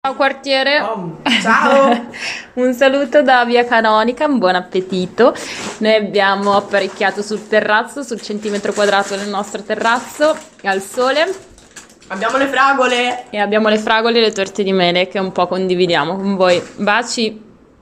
Ciao quartiere. Oh, ciao. Un saluto da Via Canonica, un buon appetito. Noi abbiamo apparecchiato sul terrazzo, sul centimetro quadrato del nostro terrazzo, al sole, Abbiamo le fragole. e abbiamo le fragole e le torte di mele che un po' condividiamo con voi. Baci!